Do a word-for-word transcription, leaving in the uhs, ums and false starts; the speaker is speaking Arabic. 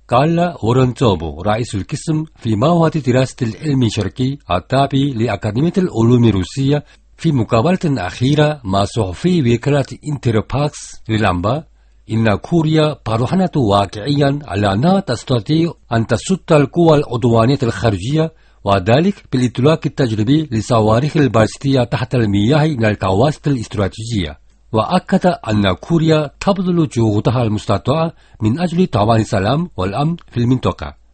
قال ورنتوبو رئيس القسم في معهد دراسة العلم الشرقي التابع لأكاديمية العلوم الروسية في مقابلة أخيرة مع صحفي وكالة انترفاكس للأنباء إن كوريا برهنت واقعيا على أنها تستطيع أن تسد القوى العدوانية الخارجية، وذلك بالإطلاق التجريبي لصواريخ البالستية تحت المياه من الكواسط الاستراتيجية. وأكد أن كوريا تبذل جهودها المستطاعة من أجل ضمان السلام والأمن في المنطقة.